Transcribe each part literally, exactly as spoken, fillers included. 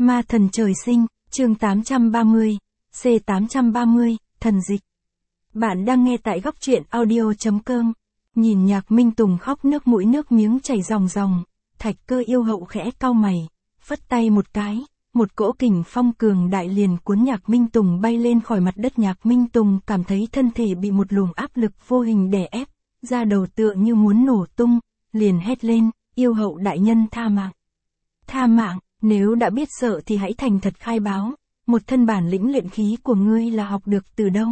Ma thần trời sinh, chương tám trăm ba mươi, C tám trăm ba mươi, thần dịch. Bạn đang nghe tại góc truyện audio.com. Nhìn Nhạc Minh Tùng khóc nước mũi nước miếng chảy ròng ròng, Thạch Cơ yêu hậu khẽ cau mày, phất tay một cái, một cỗ kình phong cường đại liền cuốn Nhạc Minh Tùng bay lên khỏi mặt đất. Nhạc Minh Tùng cảm thấy thân thể bị một luồng áp lực vô hình đè ép, da đầu tựa như muốn nổ tung, liền hét lên, yêu hậu đại nhân tha mạng. Tha mạng, nếu đã biết sợ thì hãy thành thật khai báo, một thân bản lĩnh luyện khí của ngươi là học được từ đâu?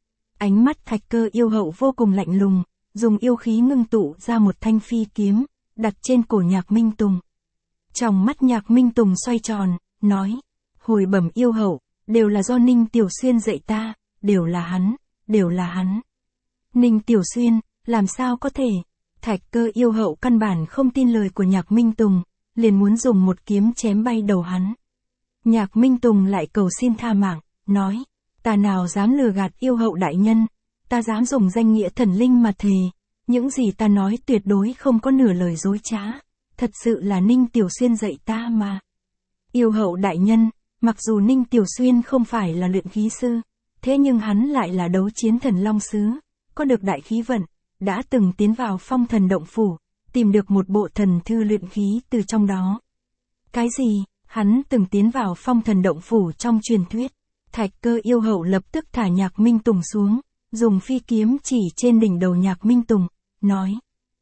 Ánh mắt Thạch Cơ yêu hậu vô cùng lạnh lùng, dùng yêu khí ngưng tụ ra một thanh phi kiếm, đặt trên cổ Nhạc Minh Tùng. Trong mắt Nhạc Minh Tùng xoay tròn, nói, hồi bẩm yêu hậu, đều là do Ninh Tiểu Xuyên dạy ta, đều là hắn, đều là hắn. Ninh Tiểu Xuyên, làm sao có thể? Thạch Cơ yêu hậu căn bản không tin lời của Nhạc Minh Tùng, liền muốn dùng một kiếm chém bay đầu hắn. Nhạc Minh Tùng lại cầu xin tha mạng, nói, ta nào dám lừa gạt yêu hậu đại nhân, ta dám dùng danh nghĩa thần linh mà thề, những gì ta nói tuyệt đối không có nửa lời dối trá, thật sự là Ninh Tiểu Xuyên dạy ta mà. Yêu hậu đại nhân, mặc dù Ninh Tiểu Xuyên không phải là luyện khí sư, thế nhưng hắn lại là đấu chiến thần long sứ, có được đại khí vận, đã từng tiến vào Phong Thần Động Phủ, tìm được một bộ thần thư luyện khí từ trong đó. Cái gì? Hắn từng tiến vào Phong Thần Động Phủ trong truyền thuyết. Thạch Cơ yêu hậu lập tức thả Nhạc Minh Tùng xuống, dùng phi kiếm chỉ trên đỉnh đầu Nhạc Minh Tùng, nói.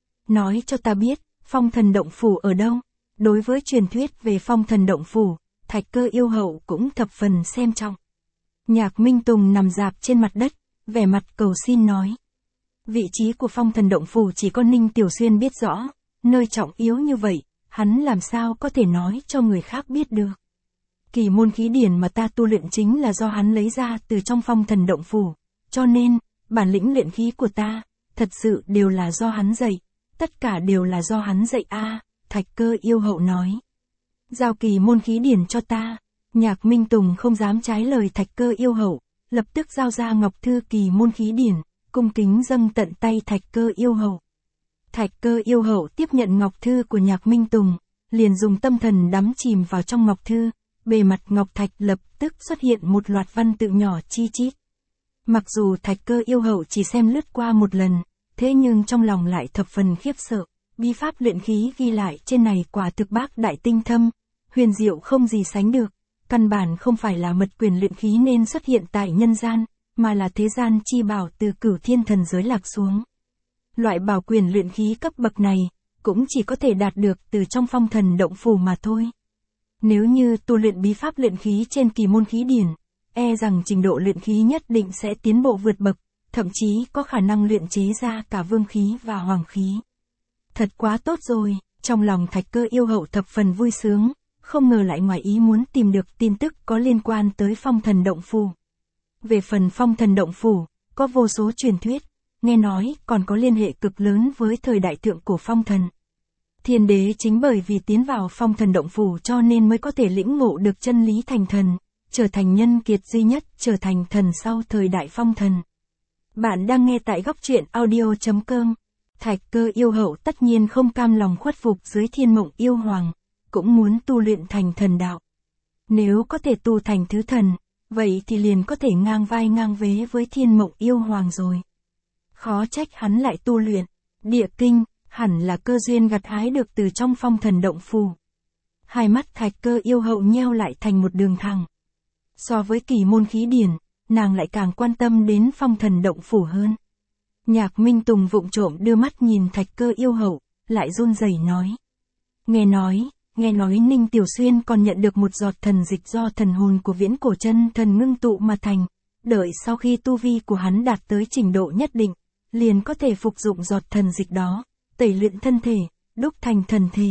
Nói cho ta biết, Phong Thần Động Phủ ở đâu? Đối với truyền thuyết về Phong Thần Động Phủ, Thạch Cơ yêu hậu cũng thập phần xem trọng. Nhạc Minh Tùng nằm rạp trên mặt đất, vẻ mặt cầu xin nói. Vị trí của Phong Thần Động Phủ chỉ có Ninh Tiểu Xuyên biết rõ, nơi trọng yếu như vậy, hắn làm sao có thể nói cho người khác biết được. Kỳ môn khí điển mà ta tu luyện chính là do hắn lấy ra từ trong Phong Thần Động Phủ, cho nên, bản lĩnh luyện khí của ta, thật sự đều là do hắn dạy, tất cả đều là do hắn dạy a. À, Thạch Cơ yêu hậu nói. Giao kỳ môn khí điển cho ta. Nhạc Minh Tùng không dám trái lời Thạch Cơ yêu hậu, lập tức giao ra ngọc thư kỳ môn khí điển, cung kính dâng tận tay Thạch Cơ yêu hậu. Thạch Cơ yêu hậu tiếp nhận ngọc thư của Nhạc Minh Tùng, liền dùng tâm thần đắm chìm vào trong ngọc thư, bề mặt ngọc thạch lập tức xuất hiện một loạt văn tự nhỏ chi chít. Mặc dù Thạch Cơ yêu hậu chỉ xem lướt qua một lần, thế nhưng trong lòng lại thập phần khiếp sợ, bí pháp luyện khí ghi lại trên này quả thực bác đại tinh thâm, huyền diệu không gì sánh được, căn bản không phải là mật quyền luyện khí nên xuất hiện tại nhân gian, mà là thế gian chi bảo từ Cửu Thiên thần giới lạc xuống. Loại bảo quyền luyện khí cấp bậc này, cũng chỉ có thể đạt được từ trong Phong Thần Động Phủ mà thôi. Nếu như tu luyện bí pháp luyện khí trên kỳ môn khí điển, e rằng trình độ luyện khí nhất định sẽ tiến bộ vượt bậc, thậm chí có khả năng luyện chế ra cả vương khí và hoàng khí. Thật quá tốt rồi, trong lòng Thạch Cơ yêu hậu thập phần vui sướng, không ngờ lại ngoài ý muốn tìm được tin tức có liên quan tới Phong Thần Động Phủ. Về phần Phong Thần Động Phủ, có vô số truyền thuyết, nghe nói còn có liên hệ cực lớn với thời đại thượng cổ Phong Thần. Thiên đế chính bởi vì tiến vào Phong Thần Động Phủ cho nên mới có thể lĩnh ngộ được chân lý thành thần, trở thành nhân kiệt duy nhất, trở thành thần sau thời đại Phong Thần. Bạn đang nghe tại góc truyện audio.com. Thạch Cơ yêu hậu tất nhiên không cam lòng khuất phục dưới Thiên Mộng yêu hoàng, cũng muốn tu luyện thành thần đạo. Nếu có thể tu thành thứ thần, vậy thì liền có thể ngang vai ngang vế với Thiên Mộng yêu hoàng rồi. Khó trách hắn lại tu luyện địa kinh, hẳn là cơ duyên gặt hái được từ trong Phong Thần Động Phủ. Hai mắt Thạch Cơ yêu hậu nheo lại thành một đường thẳng. So với kỳ môn khí điển, nàng lại càng quan tâm đến Phong Thần Động Phủ hơn. Nhạc Minh Tùng vụng trộm đưa mắt nhìn Thạch Cơ yêu hậu, lại run rẩy nói. Nghe nói, nghe nói Ninh Tiểu Xuyên còn nhận được một giọt thần dịch do thần hồn của viễn cổ chân thần ngưng tụ mà thành, đợi sau khi tu vi của hắn đạt tới trình độ nhất định, liền có thể phục dụng giọt thần dịch đó, tẩy luyện thân thể, đúc thành thần thể.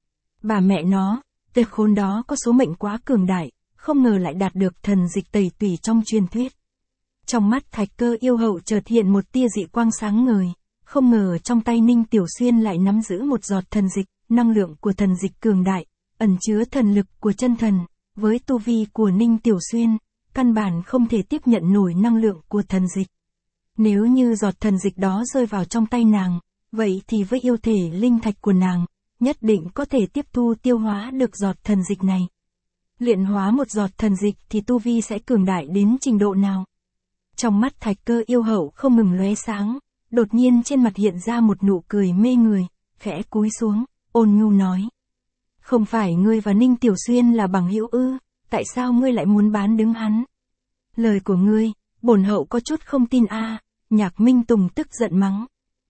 Bà mẹ nó, tên khốn đó có số mệnh quá cường đại, không ngờ lại đạt được thần dịch tẩy tủy trong truyền thuyết. Trong mắt Thạch Cơ yêu hậu chợt hiện một tia dị quang sáng ngời, không ngờ trong tay Ninh Tiểu Xuyên lại nắm giữ một giọt thần dịch, năng lượng của thần dịch cường đại, ẩn chứa thần lực của chân thần, với tu vi của Ninh Tiểu Xuyên, căn bản không thể tiếp nhận nổi năng lượng của thần dịch. Nếu như giọt thần dịch đó rơi vào trong tay nàng, vậy thì với yêu thể linh thạch của nàng, nhất định có thể tiếp thu tiêu hóa được giọt thần dịch này. Luyện hóa một giọt thần dịch thì tu vi sẽ cường đại đến trình độ nào? Trong mắt Thạch Cơ yêu hậu không ngừng lóe sáng, đột nhiên trên mặt hiện ra một nụ cười mê người, khẽ cúi xuống, ôn nhu nói. Không phải ngươi và Ninh Tiểu Xuyên là bằng hữu ư, tại sao ngươi lại muốn bán đứng hắn? Lời của ngươi, bổn hậu có chút không tin a. Nhạc Minh Tùng tức giận mắng.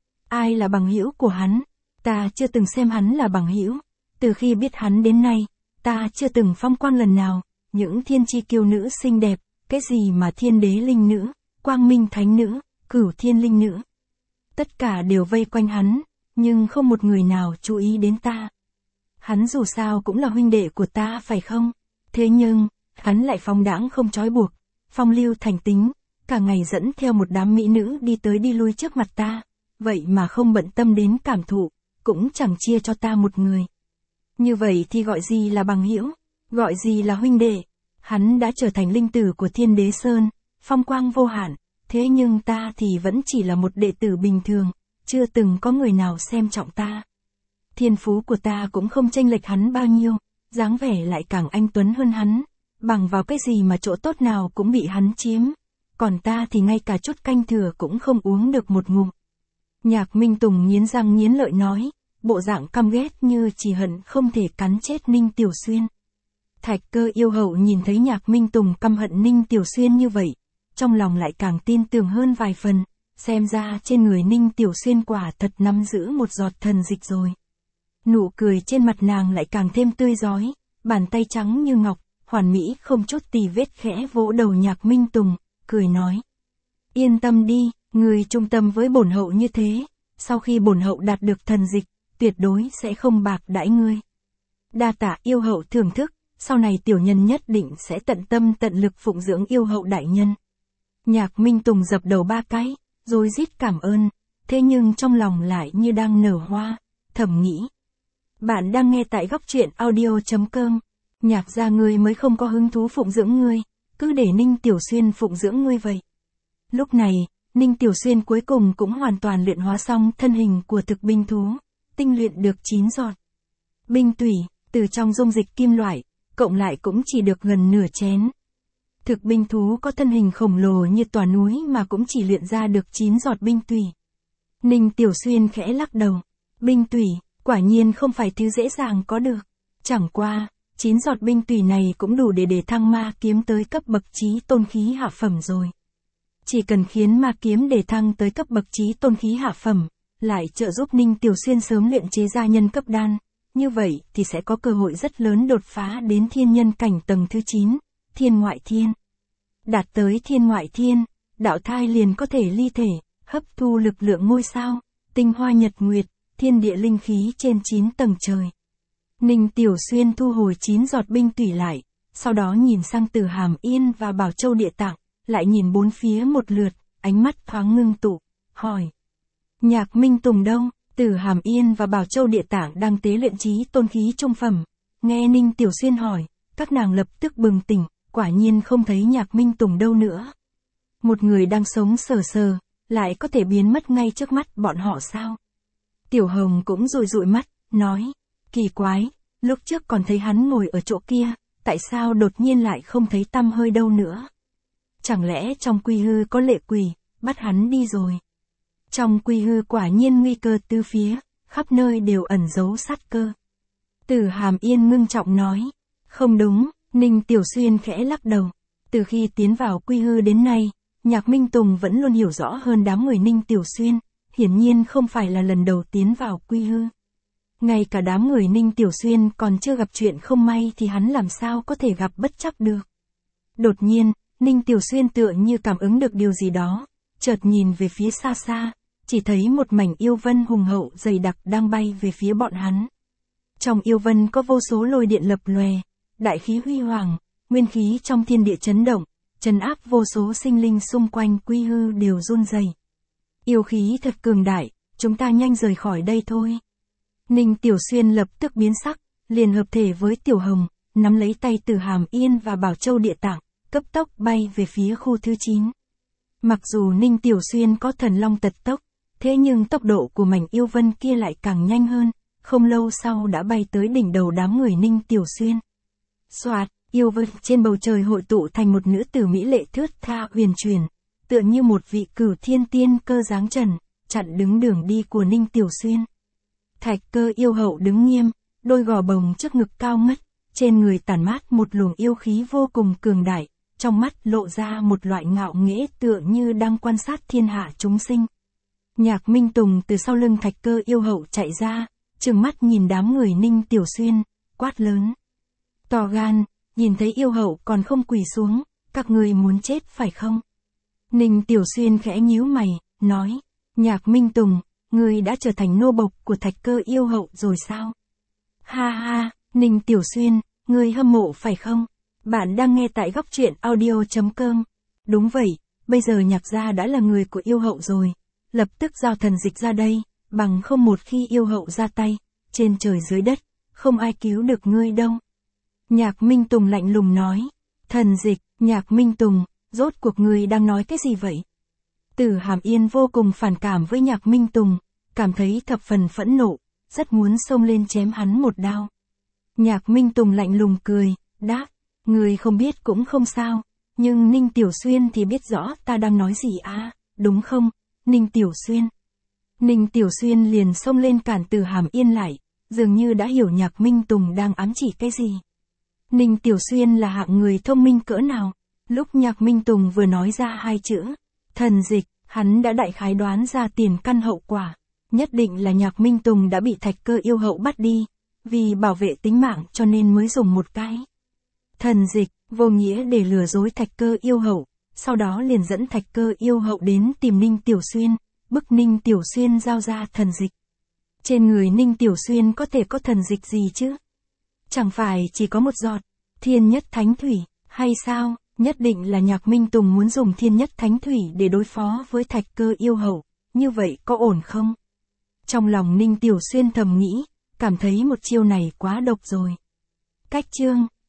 Ai là bằng hữu của hắn? Ta chưa từng xem hắn là bằng hữu. Từ khi biết hắn đến nay, ta chưa từng phong quang lần nào. Những thiên chi kiêu nữ xinh đẹp, cái gì mà thiên đế linh nữ, quang minh thánh nữ, cửu thiên linh nữ. Tất cả đều vây quanh hắn, nhưng không một người nào chú ý đến ta. Hắn dù sao cũng là huynh đệ của ta phải không? Thế nhưng, hắn lại phóng đãng không trói buộc, phong lưu thành tính, cả ngày dẫn theo một đám mỹ nữ đi tới đi lui trước mặt ta, vậy mà không bận tâm đến cảm thụ, cũng chẳng chia cho ta một người. Như vậy thì gọi gì là bằng hữu, gọi gì là huynh đệ? Hắn đã trở thành linh tử của Thiên Đế Sơn, phong quang vô hạn, thế nhưng ta thì vẫn chỉ là một đệ tử bình thường, chưa từng có người nào xem trọng ta. Thiên phú của ta cũng không chênh lệch hắn bao nhiêu, dáng vẻ lại càng anh tuấn hơn hắn, bằng vào cái gì mà chỗ tốt nào cũng bị hắn chiếm, còn ta thì ngay cả chút canh thừa cũng không uống được một ngụm. Nhạc Minh Tùng nghiến răng nghiến lợi nói, bộ dạng căm ghét như chỉ hận không thể cắn chết Ninh Tiểu Xuyên. Thạch Cơ yêu hậu nhìn thấy Nhạc Minh Tùng căm hận Ninh Tiểu Xuyên như vậy, trong lòng lại càng tin tưởng hơn vài phần, xem ra trên người Ninh Tiểu Xuyên quả thật nắm giữ một giọt thần dịch rồi. Nụ cười trên mặt nàng lại càng thêm tươi rói, bàn tay trắng như ngọc, hoàn mỹ không chút tì vết khẽ vỗ đầu Nhạc Minh Tùng, cười nói. Yên tâm đi, người trung tâm với bổn hậu như thế, sau khi bổn hậu đạt được thần dịch, tuyệt đối sẽ không bạc đãi ngươi. Đa tạ yêu hậu thưởng thức, sau này tiểu nhân nhất định sẽ tận tâm tận lực phụng dưỡng yêu hậu đại nhân. Nhạc Minh Tùng dập đầu ba cái, rồi rít cảm ơn, thế nhưng trong lòng lại như đang nở hoa, thầm nghĩ. Bạn đang nghe tại góc truyện audio chấm com. Nhạc gia ngươi mới không có hứng thú phụng dưỡng ngươi, cứ để Ninh Tiểu Xuyên phụng dưỡng ngươi vậy. Lúc này, Ninh Tiểu Xuyên cuối cùng cũng hoàn toàn luyện hóa xong thân hình của thực binh thú, tinh luyện được chín giọt. Binh tủy, từ trong dung dịch kim loại, cộng lại cũng chỉ được gần nửa chén. Thực binh thú có thân hình khổng lồ như tòa núi mà cũng chỉ luyện ra được chín giọt binh tủy. Ninh Tiểu Xuyên khẽ lắc đầu, binh tủy, quả nhiên không phải thứ dễ dàng có được. Chẳng qua, chín giọt binh tủy này cũng đủ để để thăng ma kiếm tới cấp bậc chí tôn khí hạ phẩm rồi. Chỉ cần khiến ma kiếm để thăng tới cấp bậc chí tôn khí hạ phẩm, lại trợ giúp Ninh Tiểu Xuyên sớm luyện chế ra nhân cấp đan, như vậy thì sẽ có cơ hội rất lớn đột phá đến thiên nhân cảnh tầng thứ chín, thiên ngoại thiên. Đạt tới thiên ngoại thiên, đạo thai liền có thể ly thể, hấp thu lực lượng ngôi sao, tinh hoa nhật nguyệt, thiên địa linh khí trên chín tầng trời. Ninh Tiểu Xuyên thu hồi chín giọt binh tủy lại, sau đó nhìn sang Từ Hàm Yên và Bảo Châu Địa Tạng, lại nhìn bốn phía một lượt, ánh mắt thoáng ngưng tụ, hỏi. Nhạc Minh Tùng đâu? Từ Hàm Yên và Bảo Châu Địa Tạng đang tế luyện chí tôn khí trung phẩm. Nghe Ninh Tiểu Xuyên hỏi, các nàng lập tức bừng tỉnh, quả nhiên không thấy Nhạc Minh Tùng đâu nữa. Một người đang sống sờ sờ, lại có thể biến mất ngay trước mắt bọn họ sao? Tiểu Hồng cũng rụi rụi mắt, nói, kỳ quái, lúc trước còn thấy hắn ngồi ở chỗ kia, tại sao đột nhiên lại không thấy tăm hơi đâu nữa? Chẳng lẽ trong quy hư có lệ quỷ, bắt hắn đi rồi? Trong quy hư quả nhiên nguy cơ tứ phía, khắp nơi đều ẩn giấu sát cơ. Từ Hàm Yên ngưng trọng nói, không đúng, Ninh Tiểu Xuyên khẽ lắc đầu. Từ khi tiến vào quy hư đến nay, Nhạc Minh Tùng vẫn luôn hiểu rõ hơn đám người Ninh Tiểu Xuyên, hiển nhiên không phải là lần đầu tiến vào quy hư. Ngay cả đám người Ninh Tiểu Xuyên còn chưa gặp chuyện không may thì hắn làm sao có thể gặp bất chắc được. Đột nhiên, Ninh Tiểu Xuyên tựa như cảm ứng được điều gì đó, chợt nhìn về phía xa xa, chỉ thấy một mảnh yêu vân hùng hậu dày đặc đang bay về phía bọn hắn. Trong yêu vân có vô số lôi điện lập lòe, đại khí huy hoàng, nguyên khí trong thiên địa chấn động, trấn áp vô số sinh linh xung quanh quy hư đều run rẩy. Yêu khí thật cường đại, chúng ta nhanh rời khỏi đây thôi. Ninh Tiểu Xuyên lập tức biến sắc, liền hợp thể với Tiểu Hồng, nắm lấy tay Từ Hàm Yên và Bảo Châu Địa Tạng, cấp tốc bay về phía khu thứ chín. Mặc dù Ninh Tiểu Xuyên có thần long tật tốc, thế nhưng tốc độ của mảnh yêu vân kia lại càng nhanh hơn, không lâu sau đã bay tới đỉnh đầu đám người Ninh Tiểu Xuyên. Soạt, Yêu vật trên bầu trời hội tụ thành một nữ tử mỹ lệ thướt tha huyền chuyển, tựa như một vị cửu thiên tiên cơ dáng trần, chặn đứng đường đi của Ninh Tiểu Xuyên. Thạch Cơ yêu hậu đứng nghiêm, đôi gò bồng trước ngực cao ngất, trên người tản mát một luồng yêu khí vô cùng cường đại, trong mắt lộ ra một loại ngạo nghễ tựa như đang quan sát thiên hạ chúng sinh. Nhạc Minh Tùng từ sau lưng Thạch Cơ yêu hậu chạy ra, trừng mắt nhìn đám người Ninh Tiểu Xuyên, quát lớn. To gan, nhìn thấy yêu hậu còn không quỳ xuống, các người muốn chết phải không? Ninh Tiểu Xuyên khẽ nhíu mày, nói, Nhạc Minh Tùng, ngươi đã trở thành nô bộc của Thạch Cơ yêu hậu rồi sao? Ha ha, Ninh Tiểu Xuyên, ngươi hâm mộ phải không? Bạn đang nghe tại góc truyện audio chấm com. Đúng vậy, bây giờ Nhạc gia đã là người của yêu hậu rồi. Lập tức giao thần dịch ra đây, bằng không một khi yêu hậu ra tay, trên trời dưới đất, không ai cứu được ngươi đâu. Nhạc Minh Tùng lạnh lùng nói. Thần dịch, Nhạc Minh Tùng, rốt cuộc ngươi đang nói cái gì vậy? Tử Hàm Yên vô cùng phản cảm với Nhạc Minh Tùng, cảm thấy thập phần phẫn nộ, rất muốn xông lên chém hắn một đao. Nhạc Minh Tùng lạnh lùng cười, đáp, người không biết cũng không sao, nhưng Ninh Tiểu Xuyên thì biết rõ ta đang nói gì à, đúng không, Ninh Tiểu Xuyên? Ninh Tiểu Xuyên liền xông lên cản Tử Hàm Yên lại, dường như đã hiểu Nhạc Minh Tùng đang ám chỉ cái gì. Ninh Tiểu Xuyên là hạng người thông minh cỡ nào, lúc Nhạc Minh Tùng vừa nói ra hai chữ, thần dịch, hắn đã đại khái đoán ra tiền căn hậu quả, nhất định là Nhạc Minh Tùng đã bị Thạch Cơ yêu hậu bắt đi, vì bảo vệ tính mạng cho nên mới dùng một cái thần dịch, vô nghĩa để lừa dối Thạch Cơ yêu hậu, sau đó liền dẫn Thạch Cơ yêu hậu đến tìm Ninh Tiểu Xuyên, bức Ninh Tiểu Xuyên giao ra thần dịch. Trên người Ninh Tiểu Xuyên có thể có thần dịch gì chứ? Chẳng phải chỉ có một giọt thiên nhất thánh thủy, hay sao? Nhất định là Nhạc Minh Tùng muốn dùng thiên nhất thánh thủy để đối phó với Thạch Cơ yêu hậu, như vậy có ổn không? Trong lòng Ninh Tiểu Xuyên thầm nghĩ, cảm thấy một chiêu này quá độc rồi. Cách chương